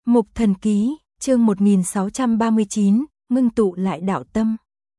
Mục Thần Ký, chương 1639, ngưng tụ lại đạo tâm.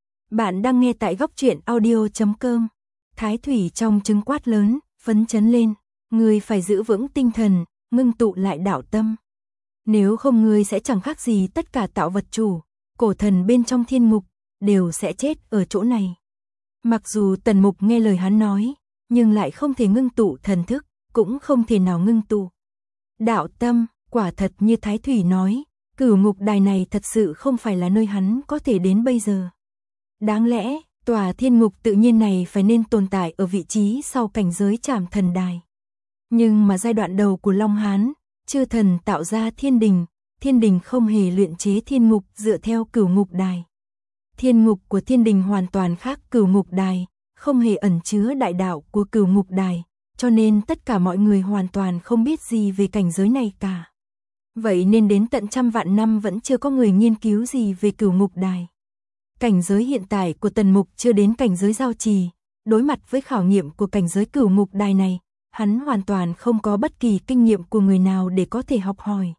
Bạn đang nghe tại góc truyện audio.com. Thái Thủy trong trứng quát lớn, phấn chấn lên, ngươi phải giữ vững tinh thần, ngưng tụ lại đạo tâm. Nếu không ngươi sẽ chẳng khác gì tất cả tạo vật chủ, cổ thần bên trong thiên ngục, đều sẽ chết ở chỗ này. Mặc dù Tần Mục nghe lời hắn nói, nhưng lại không thể ngưng tụ thần thức, cũng không thể nào ngưng tụ đạo tâm. Quả thật như Thái Thủy nói, cửu ngục đài này thật sự không phải là nơi hắn có thể đến bây giờ. Đáng lẽ, tòa thiên ngục tự nhiên này phải nên tồn tại ở vị trí sau cảnh giới Trảm Thần Đài. Nhưng mà giai đoạn đầu của Long Hán, chư thần tạo ra thiên đình không hề luyện chế thiên ngục dựa theo cửu ngục đài. Thiên ngục của thiên đình hoàn toàn khác cửu ngục đài, không hề ẩn chứa đại đạo của cửu ngục đài, cho nên tất cả mọi người hoàn toàn không biết gì về cảnh giới này cả. Vậy nên đến tận trăm vạn năm vẫn chưa có người nghiên cứu gì về cửu ngục đài. Cảnh giới hiện tại của Tần Mục chưa đến cảnh giới giao trì, đối mặt với khảo nghiệm của cảnh giới cửu ngục đài này, hắn hoàn toàn không có bất kỳ kinh nghiệm của người nào để có thể học hỏi.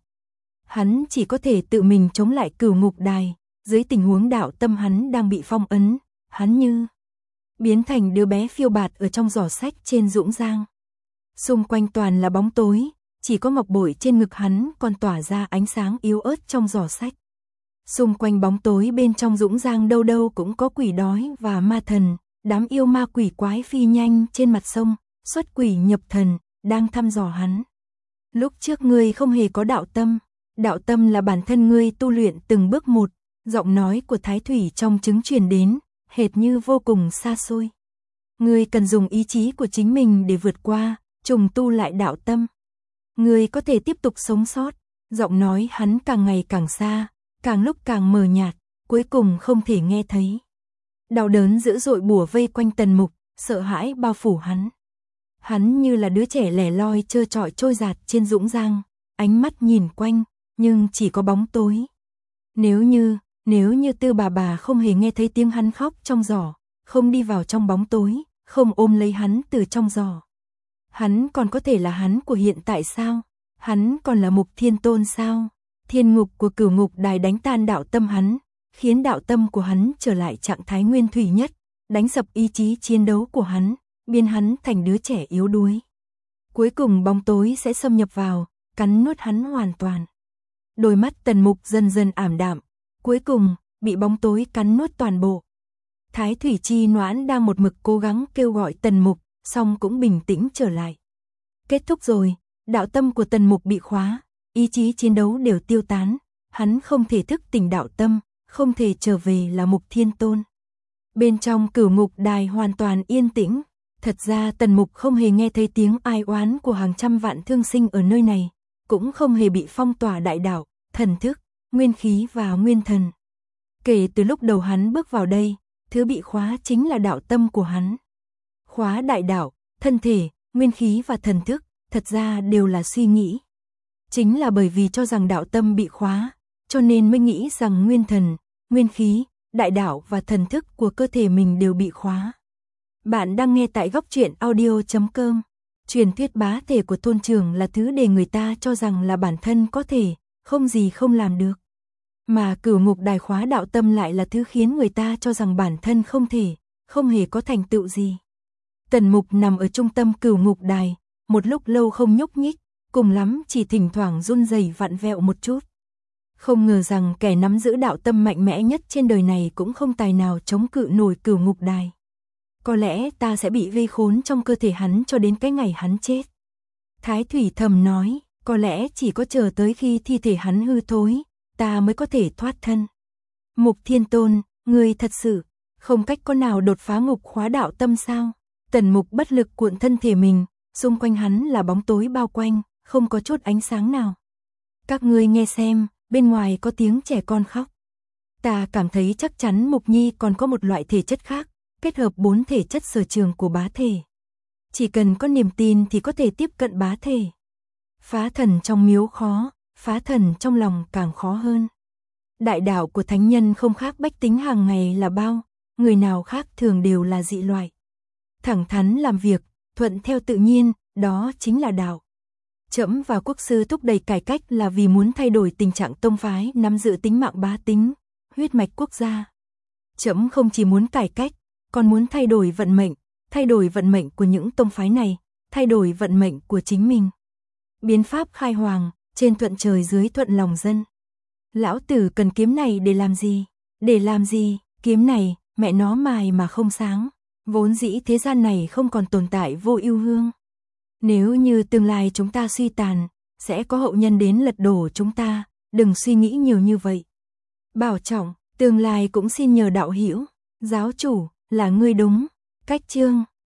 Hắn chỉ có thể tự mình chống lại cửu ngục đài, dưới tình huống đạo tâm hắn đang bị phong ấn, hắn như biến thành đứa bé phiêu bạt ở trong giỏ sách trên dũng giang. Xung quanh toàn là bóng tối, chỉ có ngọc bội trên ngực hắn còn tỏa ra ánh sáng yếu ớt trong giỏ sách. Xung quanh bóng tối bên trong dũng giang đâu đâu cũng có quỷ đói và ma thần, đám yêu ma quỷ quái phi nhanh trên mặt sông, xuất quỷ nhập thần, đang thăm dò hắn. Lúc trước ngươi không hề có đạo tâm là bản thân ngươi tu luyện từng bước một, giọng nói của Thái Thủy trong trứng truyền đến, hệt như vô cùng xa xôi. Ngươi cần dùng ý chí của chính mình để vượt qua, trùng tu lại đạo tâm. Ngươi có thể tiếp tục sống sót. Giọng nói hắn càng ngày càng xa, càng lúc càng mờ nhạt, cuối cùng không thể nghe thấy. Đau đớn dữ dội bủa vây quanh Tần Mục, sợ hãi bao phủ hắn. Hắn như là đứa trẻ lẻ loi trơ trọi trôi dạt trên dũng giang, ánh mắt nhìn quanh, nhưng chỉ có bóng tối. Nếu như Tư bà không hề nghe thấy tiếng hắn khóc trong giỏ, không đi vào trong bóng tối, không ôm lấy hắn từ trong giỏ, hắn còn có thể là hắn của hiện tại sao? Hắn còn là Mục Thiên Tôn sao? Thiên ngục của cửu ngục đài đánh tan đạo tâm hắn, khiến đạo tâm của hắn trở lại trạng thái nguyên thủy nhất, đánh sập ý chí chiến đấu của hắn, biến hắn thành đứa trẻ yếu đuối. Cuối cùng bóng tối sẽ xâm nhập vào, cắn nuốt hắn hoàn toàn. Đôi mắt Tần Mục dần dần ảm đạm, cuối cùng bị bóng tối cắn nuốt toàn bộ. Thái Thủy Chi Noãn đang một mực cố gắng kêu gọi Tần Mục, song cũng bình tĩnh trở lại. Kết thúc rồi, đạo tâm của Tần Mục bị khóa, ý chí chiến đấu đều tiêu tán, hắn không thể thức tỉnh đạo tâm, không thể trở về là Mục Thiên Tôn. Bên trong cửu ngục đài hoàn toàn yên tĩnh, thật ra Tần Mục không hề nghe thấy tiếng ai oán của hàng trăm vạn thương sinh ở nơi này, cũng không hề bị phong tỏa đại đạo, thần thức, nguyên khí và nguyên thần. Kể từ lúc đầu hắn bước vào đây, thứ bị khóa chính là đạo tâm của hắn. Khóa đại đạo, thân thể, nguyên khí và thần thức, thật ra đều là suy nghĩ. Chính là bởi vì cho rằng đạo tâm bị khóa, cho nên mới nghĩ rằng nguyên thần, nguyên khí, đại đạo và thần thức của cơ thể mình đều bị khóa. Bạn đang nghe tại góc truyện audio.com. Truyền thuyết bá thể của thôn trưởng là thứ để người ta cho rằng là bản thân có thể, không gì không làm được. Mà cửu ngục đài khóa đạo tâm lại là thứ khiến người ta cho rằng bản thân không thể, không hề có thành tựu gì. Tần Mục nằm ở trung tâm cửu ngục đài, một lúc lâu không nhúc nhích, cùng lắm chỉ thỉnh thoảng run rẩy vặn vẹo một chút. Không ngờ rằng kẻ nắm giữ đạo tâm mạnh mẽ nhất trên đời này cũng không tài nào chống cự nổi cửu ngục đài. Có lẽ ta sẽ bị vây khốn trong cơ thể hắn cho đến cái ngày hắn chết. Thái Thủy thầm nói, có lẽ chỉ có chờ tới khi thi thể hắn hư thối, ta mới có thể thoát thân. Mục Thiên Tôn, ngươi thật sự không cách có nào đột phá ngục khóa đạo tâm sao? Tần Mục bất lực cuộn thân thể mình, xung quanh hắn là bóng tối bao quanh, không có chút ánh sáng nào. Các ngươi nghe xem, bên ngoài có tiếng trẻ con khóc. Ta cảm thấy chắc chắn Mục Nhi còn có một loại thể chất khác, kết hợp 4 thể chất sở trường của bá thể. Chỉ cần có niềm tin thì có thể tiếp cận bá thể. Phá thần trong miếu khó, phá thần trong lòng càng khó hơn. Đại đạo của thánh nhân không khác bách tính hàng ngày là bao, người nào khác thường đều là dị loại. Thẳng thắn làm việc, thuận theo tự nhiên, đó chính là đạo. Trẫm và quốc sư thúc đẩy cải cách là vì muốn thay đổi tình trạng tông phái nắm giữ tính mạng bá tính, huyết mạch quốc gia. Trẫm không chỉ muốn cải cách, còn muốn thay đổi vận mệnh của những tông phái này, thay đổi vận mệnh của chính mình. Biến pháp khai hoàng, trên thuận trời dưới thuận lòng dân. Lão tử cần kiếm này để làm gì? Để làm gì? Kiếm này, mẹ nó mài mà không sáng. Vốn dĩ thế gian này không còn tồn tại vô ưu hương. Nếu như tương lai chúng ta suy tàn, sẽ có hậu nhân đến lật đổ chúng ta, đừng suy nghĩ nhiều như vậy. Bảo trọng, tương lai cũng xin nhờ đạo hữu, giáo chủ, là ngươi đúng. Cách chương